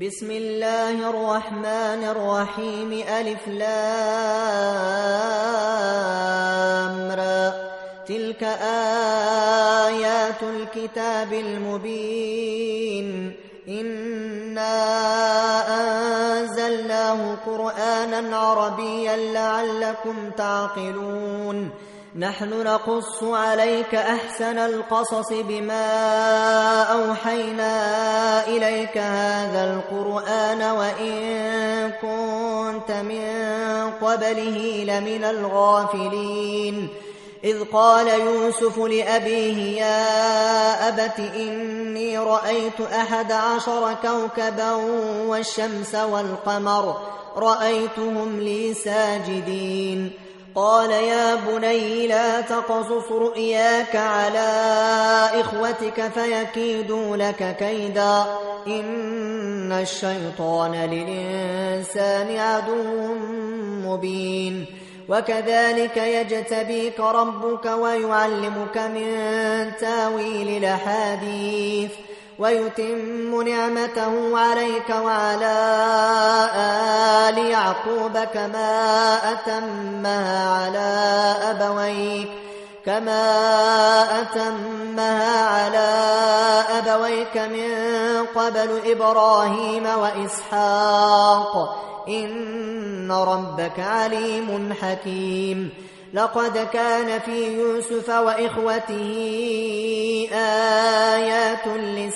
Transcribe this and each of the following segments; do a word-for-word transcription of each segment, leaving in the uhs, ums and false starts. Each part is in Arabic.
بسم الله الرحمن الرحيم ألف لام را تلك آيات الكتاب المبين إنا أنزلناه قرآنا عربيا لعلكم تعقلون نحن نقص عليك أحسن القصص بما أوحينا إليك هذا القرآن وإن كنت من قبله لمن الغافلين إذ قال يوسف لأبيه يا أبت إني رأيت أحد عشر كوكبا والشمس والقمر رأيتهم لي ساجدين قال يا بني لا تقصص رؤياك على إخوتك فيكيدوا لك كيدا إن الشيطان للإنسان عدو مبين وكذلك يجتبيك ربك ويعلمك من تاويل الأحاديث ويتم نعمته عليك وعلى آل يعقوب كما أتمها على أبويك كما أتمها على أبويك من قبل إبراهيم وإسحاق إن ربك عليم حكيم لقد كان في يوسف وإخوته آيات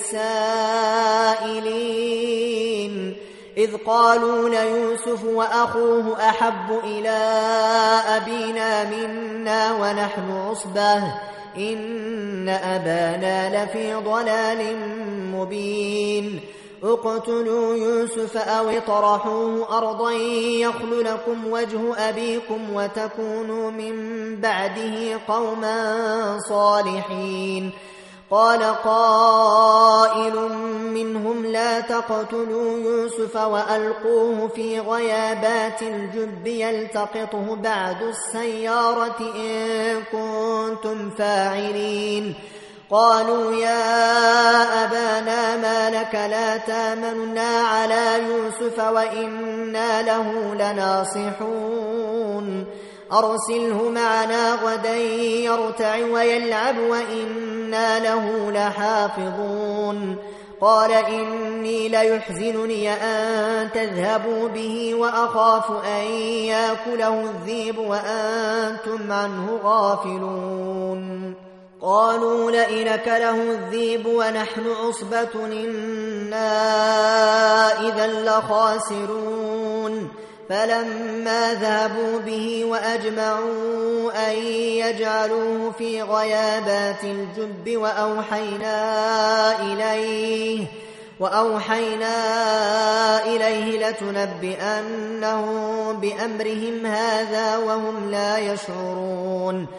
للسائلين إذ قالوا ليوسف وأخوه أحب إلى أبينا منا ونحن عصبة إن أبانا لفي ضلال مبين اقتلوا يوسف أو اطرحوه أرضا يخل لكم وجه أبيكم وتكونوا من بعده قوما صالحين قال قائل منهم لا تقتلوا يوسف وألقوه في غيابات الجب يلتقطه بعد السيارة إن كنتم فاعلين قالوا يا أبانا ما لك لا تامنا على يوسف وإنا له لناصحون أرسله معنا غدا يرتع ويلعب وإنا له لحافظون قال إني ليحزنني أن تذهبوا به وأخاف أن يأكله الذئب وأنتم عنه غافلون قالوا لئن أكله الذئب ونحن عصبة إنا إذا لخاسرون فلما ذهبوا به وأجمعوا أن يجعلوه في غيابات الجب وأوحينا إليه وأوحينا إليه لتنبئنهم بأمرهم هذا وهم لا يشعرون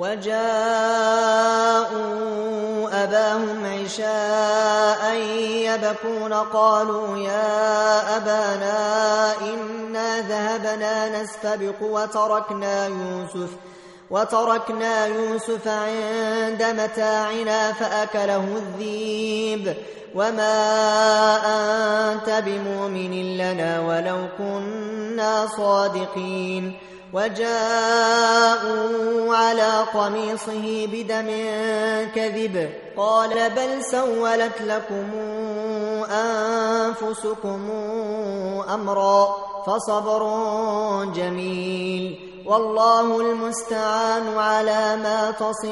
وجاءوا أباهم عشاء يبكون قالوا يا أبانا إنا ذهبنا نستبق وتركنا يوسف وتركنا يوسف عند متاعنا فأكله الذئب وما أنت بمؤمن لنا ولو كنا صادقين وجاءوا على قميصه بدم كذب قال بل سولت لكم أنفسكم أمرا فصبر جميل والله المستعان على ما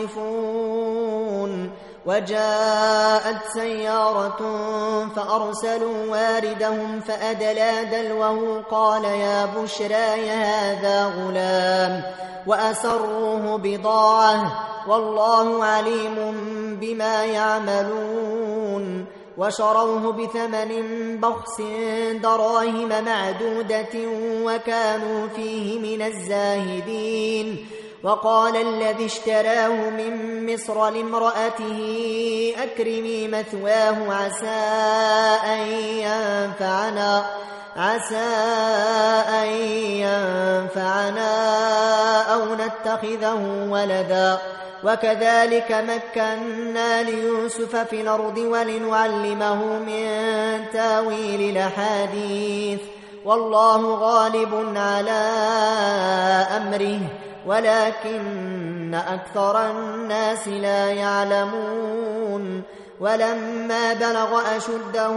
تصفون وجاءت سيارة فأرسلوا واردهم فأدلى دلوه قال يا بشرى هذا غلام وأسروه بضاعة والله عليم بما يعملون وشروه بثمن بخس دراهم معدودة وكانوا فيه من الزاهدين وقال الذي اشتراه من مصر لامرأته أكرمي مثواه عسى أن ينفعنا عسى أن ينفعنا أو نتخذه ولدا وكذلك مكنا ليوسف في الأرض ولنعلمه من تاويل الأحاديث والله غالب على أمره ولكن أكثر الناس لا يعلمون ولما بلغ أشده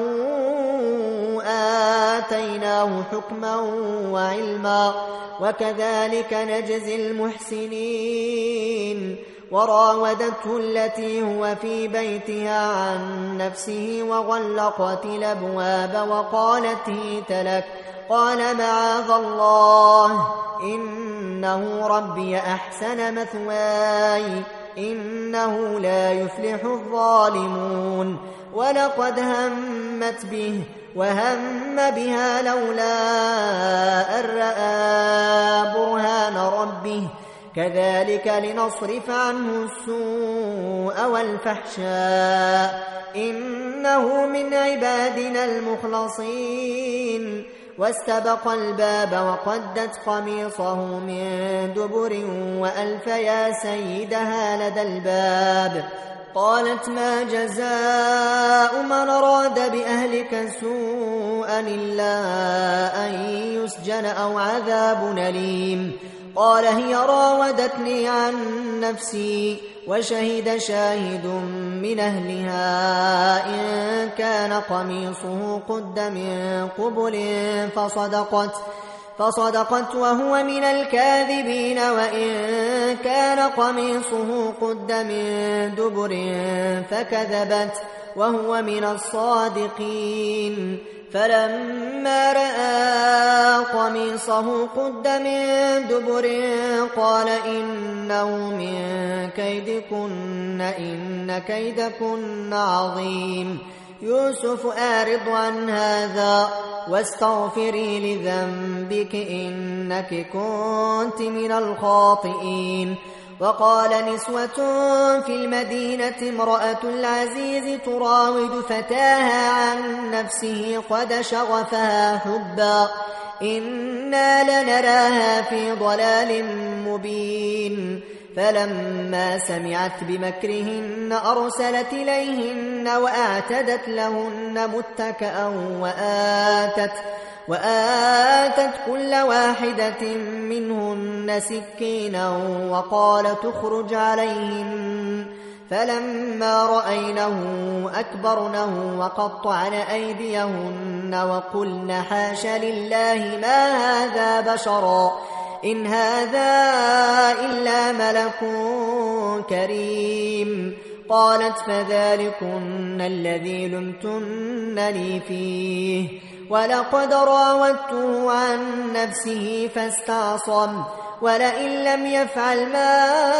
آتيناه حكما وعلما وكذلك نجزي المحسنين وراودته التي هو في بيتها عن نفسه وغلقت الأبواب وقالت هيت لك قال معاذ الله إنه ربي أحسن مثواي إنه لا يفلح الظالمون ولقد همت به وهم بها لولا أن رأى برهان ربه كذلك لنصرف عنه السوء والفحشاء إنه من عبادنا المخلصين واستبق الباب وقدت قميصه من دبر وألف يا سيدها لدى الباب قالت ما جزاء من أراد بأهلك سوءا إلا أن يسجن أو عذاب أليم قال هي راودتني عن نفسي وشهد شاهد من أهلها إن كان قميصه قد من قبل فصدقت فصدقت وهو من الكاذبين وإن كان قميصه قد من دبر فكذبت وهو من الصادقين فلما رأى قميصه قد من دبر قال إنه من كيدكن إن كيدكن عظيم يوسف أعرض عن هذا واستغفري لذنبك إنك كنت من الخاطئين وقال نسوة في المدينة امرأة العزيز تراود فتاها عن نفسه قد شغفها حبا إنا لنراها في ضلال مبين فلما سمعت بمكرهن أرسلت إليهن وأعتدت لهن متكأ وآتت وآتت كل واحدة منهن سكينا وقال تخرج عليهن فلما رأينه أكبرنه وقطعن أيديهن وقلن حاش لله ما هذا بشرا إن هذا إلا ملك كريم قالت فذلكن الذي لمتنني فيه ولقد راودته عن نفسه فاستعصم ولئن لم يفعل ما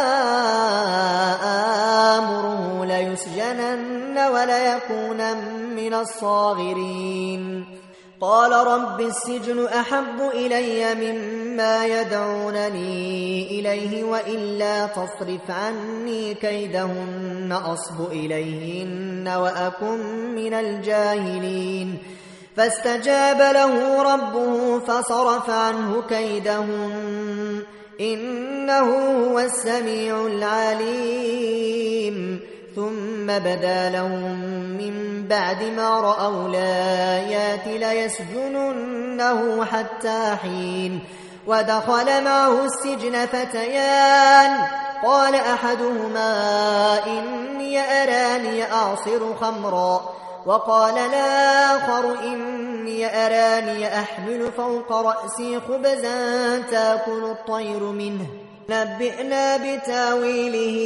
آمره ليسجنن وليكون من الصاغرين قال رب السجن أحب إلي مما يدعونني إليه وإلا تصرف عني كيدهن أصب إليهن وأكن من الجاهلين فاستجاب له ربه فصرف عنه كيدهن إنه هو السميع العليم ثم بدا لهم من بعد ما رأوا الآيات ليسجننه حتى حين ودخل معه السجن فتيان قال أحدهما إني أراني أعصر خمرا وقال الآخر إني أراني أحمل فوق رأسي خبزا تأكل الطير منه نبئنا بتاويله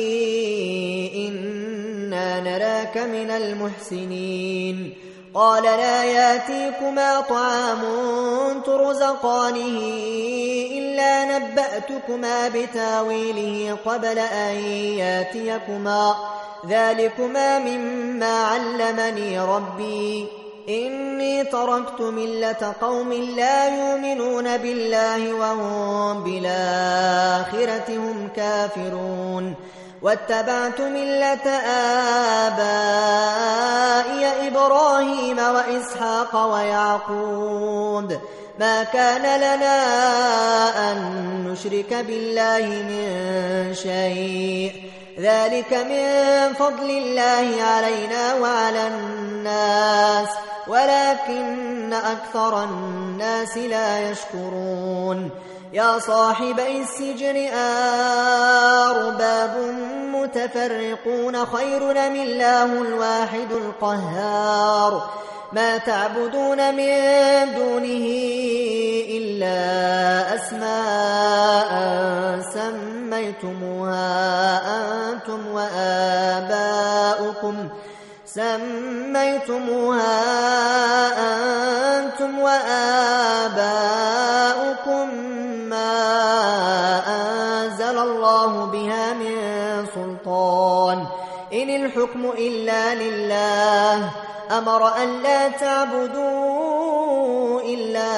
إنا نراك من المحسنين قال لا ياتيكما طعام ترزقانه إلا نبأتكما بتاويله قبل أن ياتيكما ذلكما مما علمني ربي إني تركت ملة قوم لا يؤمنون بالله وهم بالآخرة هم كافرون واتبعت ملة آبائي إبراهيم وإسحاق ويعقوب ما كان لنا أن نشرك بالله من شيء ذلك من فضل الله علينا وعلى الناس ولكن أكثر الناس لا يشكرون يا صاحبي السجن أرباب متفرقون خير أم الله الواحد القهار ما تعبدون من دونه إلا أسماء سميتموها أنتم وآباؤكم سميتموها أنتم وآباؤكم ما أنزل الله بها من سلطان إن الحكم إلا لله أمر أن لا تعبدوا إلا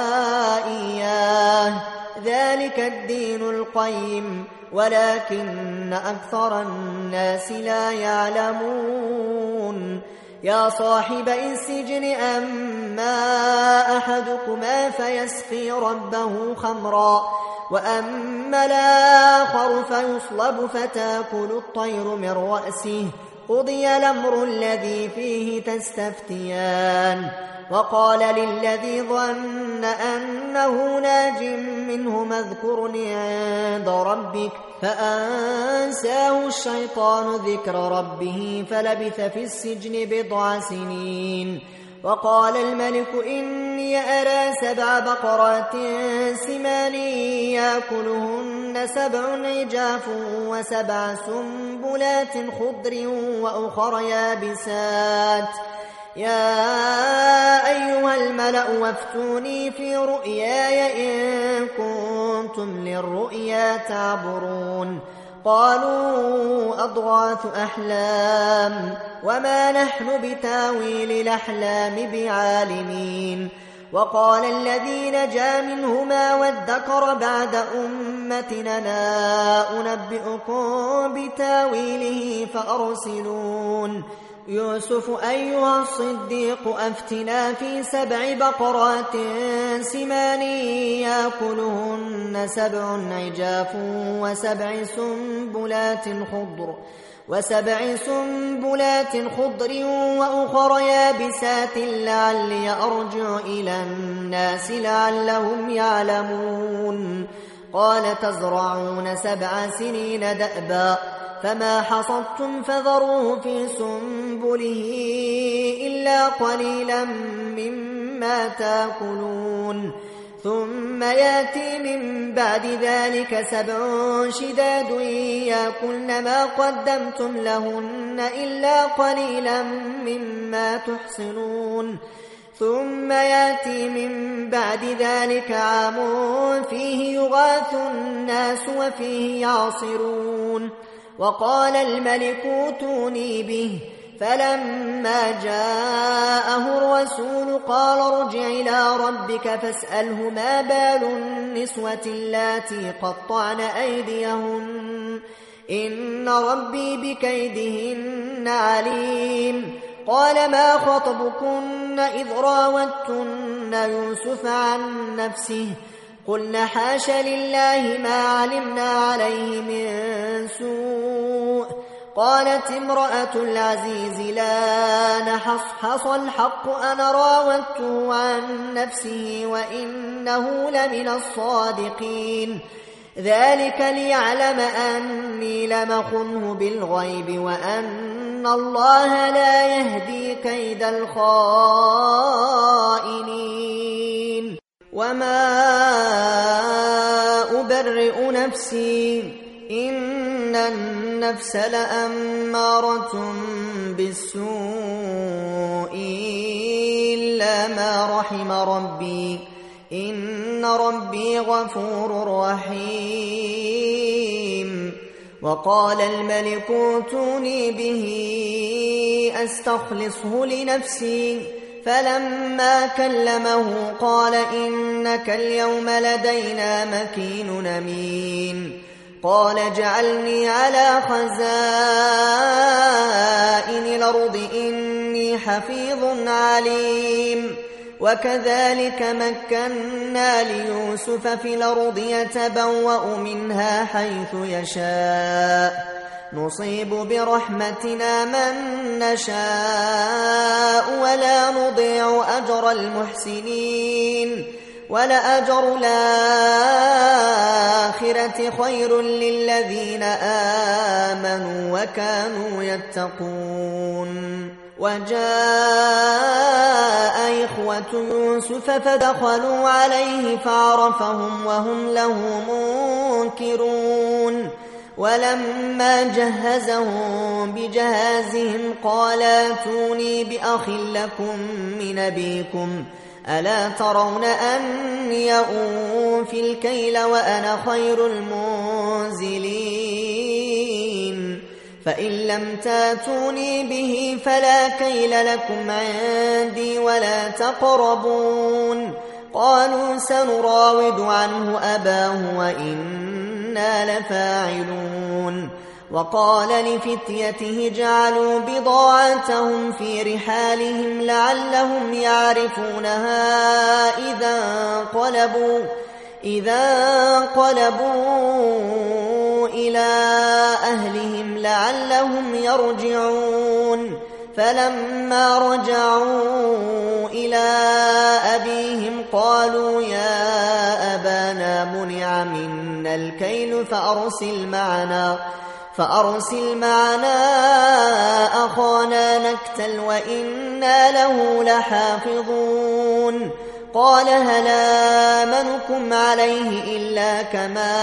إياه ذلك الدين القيم ولكن أكثر الناس لا يعلمون يا صاحبي السجن أما أحدكما فيسقي ربه خمرا وأما الآخر فيصلب فتاكل الطير من رأسه قضي الأمر الذي فيه تستفتيان وقال للذي ظن أنه ناج منه اذكرني عند ربك فأنساه الشيطان ذكر ربه فلبث في السجن بضع سنين وقال الملك إني أرى سبع بقرات سمان يأكلهن سبع عجاف وسبع سنبلات خضر وأخر يابسات يا أيها الملأ وافتوني في رؤياي إن كنتم للرؤيا تعبرون قالوا أضغاث أحلام وما نحن بتاويل الأحلام بعالمين وقال الذي نجا منهما وادكر بعد أمتنا أنبئكم بتاويله فأرسلون يوسف أيها الصديق أفتنا في سبع بقرات سمان يأكلهن سبع عجاف وسبع سنبلات خضر وسبع سنبلات خضر وأخر يابسات لعلي أرجع إلى الناس لعلهم يعلمون قال تزرعون سبع سنين دأبا فما حصدتم فذروه في سنبله إلا قليلا مما تأكلون ثم يأتي من بعد ذلك سبع شداد يأكلن ما قدمتم لهن إلا قليلا مما تحصنون ثم يأتي من بعد ذلك عام فيه يغاث الناس وفيه يعصرون وقال الملك اوتوني به فلما جاءه الرسول قال ارجع إلى ربك فاسأله ما بال النسوة اللاتي قطعن أيديهن إن ربي بكيدهن عليم قال ما خطبكن إذ راوتن يوسف عن نفسه قلنا حاش لله ما علمنا عليه من سوء قالت امرأة العزيز لا نحصحص الحق أنا راودته عن نفسه وإنه لمن الصادقين ذلك ليعلم أني لم أخنه بالغيب وأن الله لا يهدي كيد الخائنين وما أبرئ نفسي إن النفس لأمارة بالسوء إلا ما رحم ربي إن ربي غفور رحيم وقال الملك اوتوني به أستخلصه لنفسي فلما كلمه قال إنك اليوم لدينا مكين أمين قال اجعلني على خزائن الأرض إني حفيظ عليم وكذلك مكنا ليوسف في الأرض يتبوأ منها حيث يشاء نصيب برحمتنا من نشاء ولا نضيع أجر المحسنين ولأجر الآخرة خير للذين آمنوا وكانوا يتقون. وجاء إخوة يوسف فدخلوا عليه فعرفهم وهم له منكرون. ولما جهزهم بجهازهم قال ائتوني بأخ لكم من أبيكم ألا ترون أني أوفي الكيل وأنا خير المنزلين فإن لم تاتوني به فلا كيل لكم عندي ولا تقربون. قالوا سنراود عنه أباه وإنا لفاعلون. وقال لفتيته جعلوا بضاعتهم في رحالهم لعلهم يعرفونها إذا انقلبوا, إذا انقلبوا إلى أهلهم لعلهم يرجعون. فلما رجعوا إلى أبيهم قالوا يا أبانا منع منا الكيل فأرسل معنا فأرسل معنا أخانا نكتل وإنا له لحافظون. قال هل آمنكم عليه إلا كما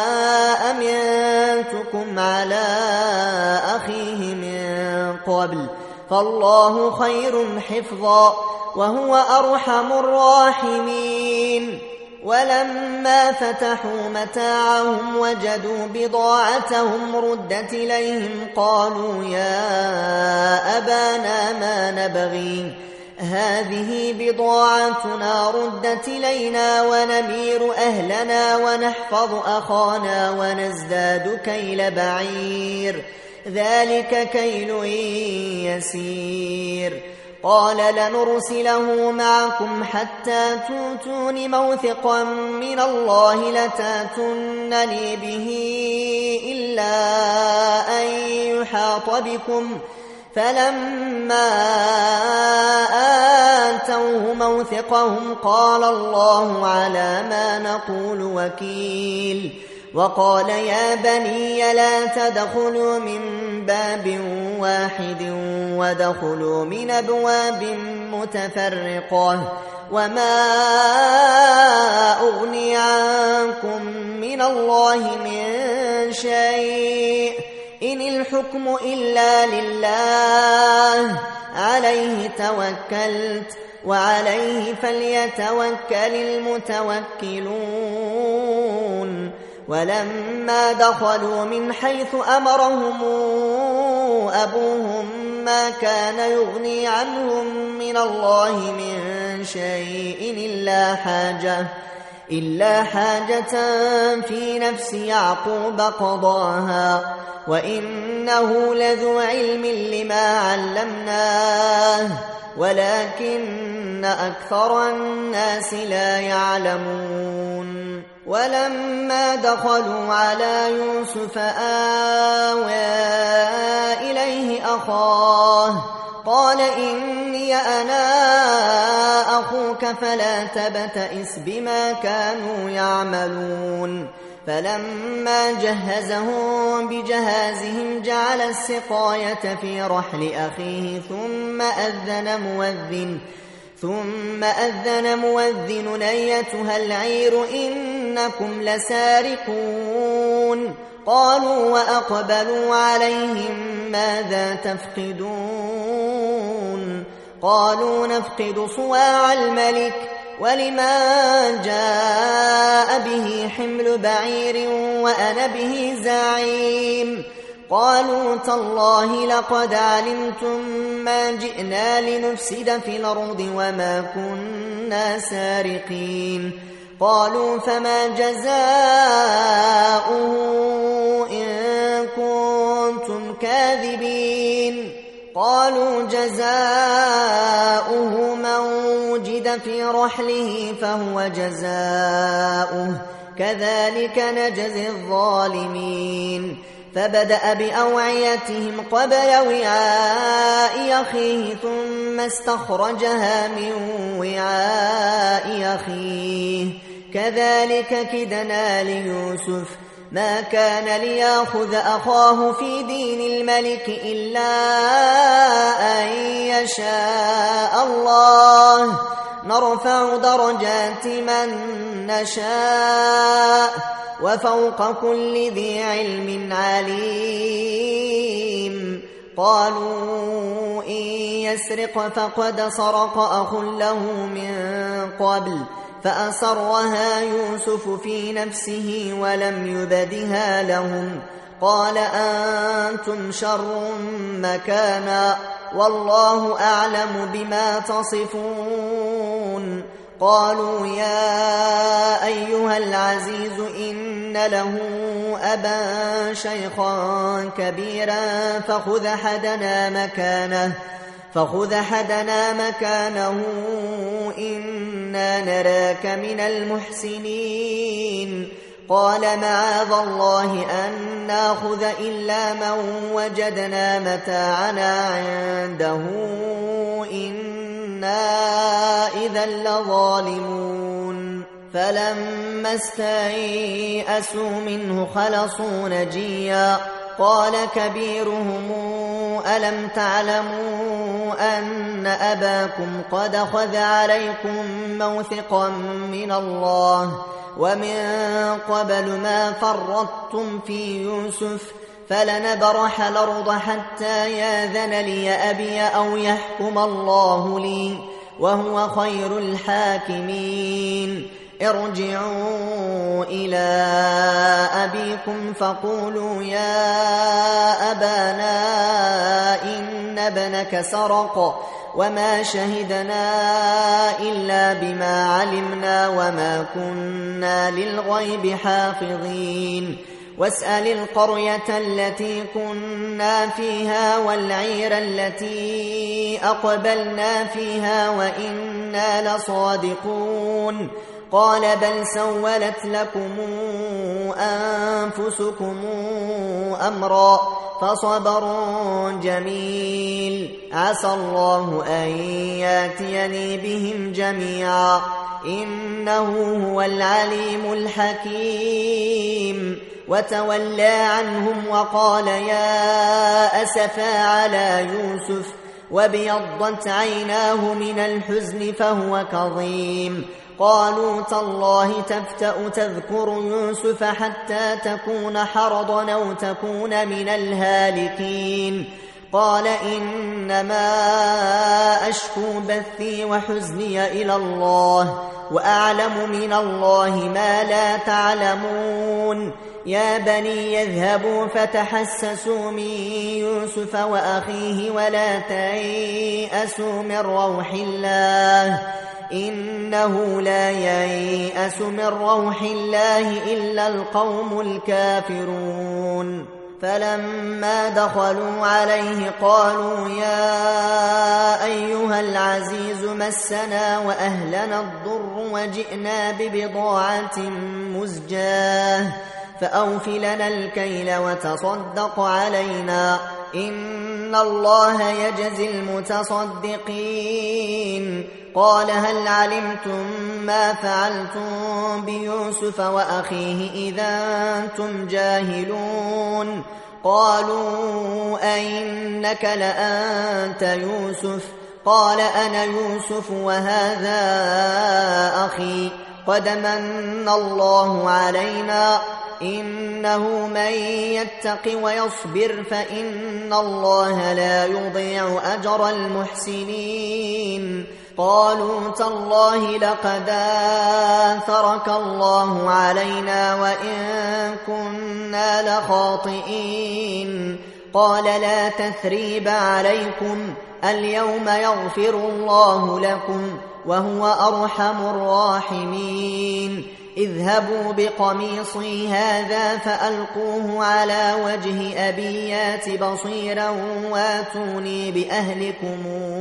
أمنتكم على أخيه من قبل فالله خير حفظا وهو أرحم الراحمين. ولما فتحوا متاعهم وجدوا بضاعتهم ردت إليهم قالوا يا أبانا ما نبغي هذه بضاعتنا ردت إلينا ونمير أهلنا ونحفظ أخانا ونزداد كيل بعير ذلك كيل يسير. قال لنرسله معكم حتى توتون موثقا من الله لتاتونني به إلا أن يحاط بكم. فلما آتوه موثقهم قال الله على ما نقول وكيل. وقال يا بني لا تدخلوا من باب واحد ودخلوا من أبواب متفرقة وما أغني عنكم من الله من شيء إن الحكم إلا لله عليه توكلت وعليه فليتوكل المتوكلون. ولما دخلوا من حيث أمرهم أبوهم ما كان يغني عنهم من الله من شيء إلا حاجة إلا حاجة في نفس يعقوب قضاها وإنه لذو علم لما علمناه ولكن أكثر الناس لا يعلمون. ولما دخلوا على يوسف آوى إليه أخاه قال إني أنا أخوك فلا تبتئس بما كانوا يعملون. فلما جهزهم بجهازهم جعل السقاية في رحل أخيه ثم أذن مؤذن ثم أذن مؤذن أيتها العير إنكم لسارقون. قالوا وأقبلوا عليهم ماذا تفقدون؟ قالوا نفقد صواع الملك ولمن جاء به حمل بعير وأنا به زعيم. قالوا تالله لقد علمتم ما جئنا لنفسد في الأرض وما كنا سارقين. قالوا فما جزاؤه إن كنتم كاذبين؟ قالوا جزاؤه من وجد في رحله فهو جزاؤه كذلك نجزي الظالمين. فبدأ بأوعيتهم قبل وعاء أخيه ثم استخرجها من وعاء أخيه كذلك كدنا ليوسف ما كان ليأخذ أخاه في دين الملك إلا أن يشاء الله نرفع درجات من نشاء وفوق كل ذي علم عليم. قالوا إن يسرق فقد سرق أخ له من قبل فأسرها يوسف في نفسه ولم يبدها لهم قال أنتم شر مكانا والله أعلم بما تصفون. قالوا يا أيها العزيز إن له أبا شيخا كبيرا فخذ أحدنا مكانه فخذ أحدنا مكانه إنا نراك من المحسنين. قال معاذ الله أن نأخذ إلا من وجدنا متاعنا عنده إنا إذا لظالمون. فلما استيئسوا منه خلصوا نجيا قال كبيرهم ألم تعلموا أن أباكم قد أخذ عليكم موثقا من الله ومن قبل ما فرطتم في يوسف فلنبرح الأرض حتى ياذن لي أبي أو يحكم الله لي وهو خير الحاكمين. ارجعوا إلى أبيكم فقولوا يا أبانا إن ابنك سرق وما شهدنا إلا بما علمنا وما كنا للغيب حافظين. واسأل القرية التي كنا فيها والعير التي أقبلنا فيها وإنا لصادقون. قال بل سولت لكم أنفسكم أمرا فصبر جميل عسى الله أن ياتيني بهم جميعا إنه هو العليم الحكيم. وتولى عنهم وقال يا أسفا على يوسف وابيضت عيناه من الحزن فهو كظيم. قالوا تالله تفتأ تذكر يوسف حتى تكون حرضا أو تكون من الهالكين. قال إنما أشكو بثي وحزني إلى الله وأعلم من الله ما لا تعلمون. يا بني يذهبوا فتحسسوا من يوسف وأخيه ولا تيأسوا من روح الله إنه لا ييأس من روح الله إلا القوم الكافرون. فلما دخلوا عليه قالوا يا أيها العزيز مسنا وأهلنا الضر وجئنا ببضاعة مزجاة فأوف لنا الكيل وتصدق علينا إن الله يجزي المتصدقين. قال هل علمتم ما فعلتم بيوسف وأخيه إذا أنتم جاهلون؟ قالوا أئنك لأنت يوسف؟ قال أنا يوسف وهذا أخي قد من الله علينا إنه من يتق ويصبر فإن الله لا يضيع أجر المحسنين. قالوا تالله لقد آثرك الله علينا وإن كنا لخاطئين. قال لا تثريب عليكم اليوم يغفر الله لكم وهو أرحم الراحمين. اذهبوا بقميصي هذا فألقوه على وجه أبي يات بصيرا واتوني بأهلكم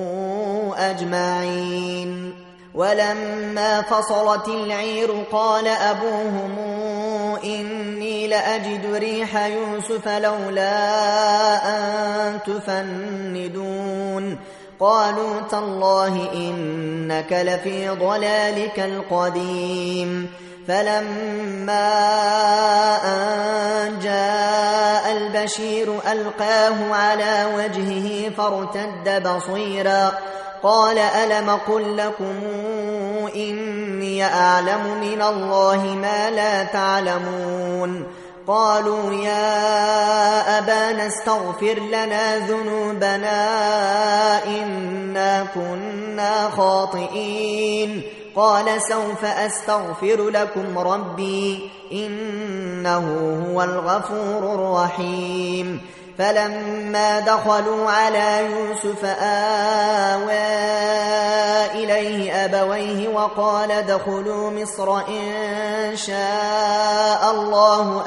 أجمعين. ولما فصلت العير قال أبوهم إني لأجد ريح يوسف لولا أن تفندون قالوا تالله إنك لفي ضلالك القديم فلما أن جاء البشير ألقاه على وجهه فارتد بصيرا قال ألم قل لكم إني أعلم من الله ما لا تعلمون قالوا يا أبانا استغفر لنا ذنوبنا إنا كنا خاطئين قال سوف أستغفر لكم ربي إنه هو الغفور الرحيم فلما دخلوا على يوسف آوى إليه أبويه وقال ادخلوا مصر إن شاء الله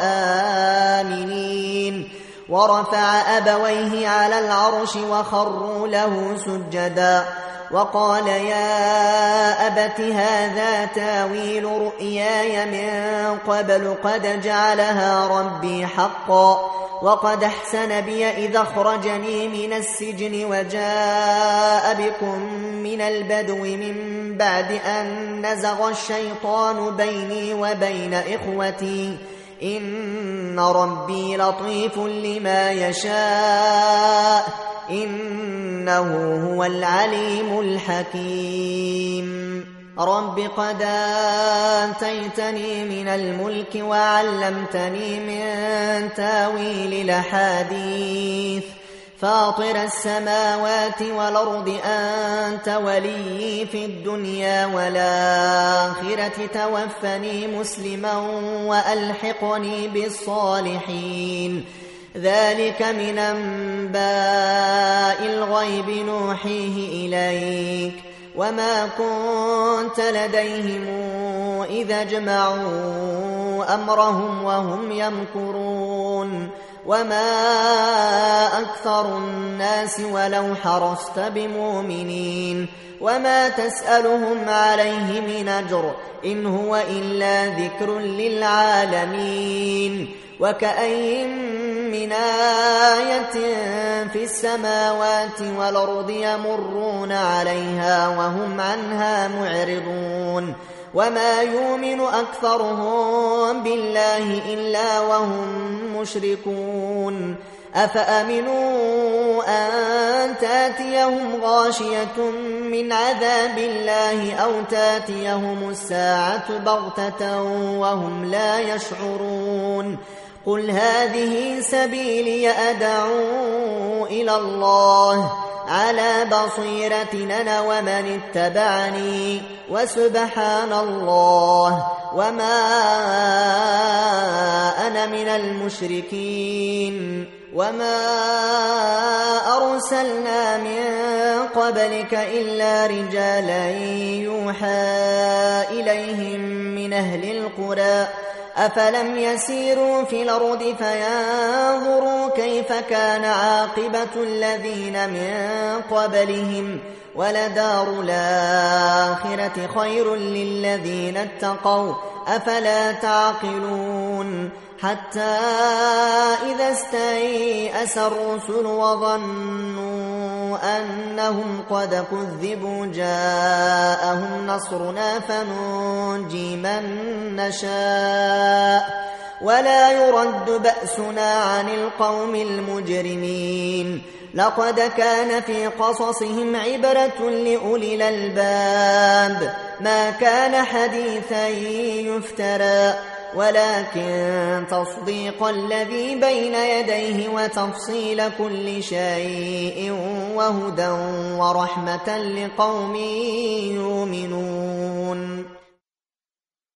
آمنين ورفع أبويه على العرش وخروا له سجدا وقال يا أبت هذا تاويل رؤياي من قبل قد جعلها ربي حقا وقد أحسن بي إذا أخرجني من السجن وجاء بكم من البدو من بعد أن نزغ الشيطان بيني وبين إخوتي إن ربي لطيف لما يشاء إنه هو العليم الحكيم رب قد آتيتني من الملك وعلمتني من تاويل الأحاديث فاطر السماوات والأرض أنت ولي في الدنيا والآخرة توفني مسلما وألحقني بالصالحين ذلك من أنباء الغيب نوحيه إليك وما كنت لديهم إذا اجمعوا أمرهم وهم يمكرون وما أكثر الناس ولو حرصت بمؤمنين وما تسألهم عليه من أجر إن هو إلا ذكر للعالمين وكأين من آية في السماوات والأرض يمرون عليها وهم عنها معرضون وما يؤمن أكثرهم بالله إلا وهم مشركون أفأمنوا أن تاتيهم غاشية من عذاب الله أو تاتيهم الساعة بغتة وهم لا يشعرون قل هذه سبيلي أدعو إلى الله على بصيرة أنا ومن اتبعني وسبحان الله وما أنا من المشركين وما أرسلنا من قبلك إلا رجالا يوحى إليهم من أهل القرى أفلم يسيروا في الأرض فينظروا كيف كان عاقبة الذين من قبلهم ولدار الآخرة خير للذين اتقوا أفلا تعقلون حتى إذا استيأس الرسل وظنوا أنهم قد كذبوا جاءهم نصرنا فننجي من نشاء ولا يرد بأسنا عن القوم المجرمين لقد كان في قصصهم عبرة لأولي الألباب ما كان حديثا يفترى ولكن تصديق الذي بين يديه وتفصيل كل شيء وهدى ورحمة لقوم يؤمنون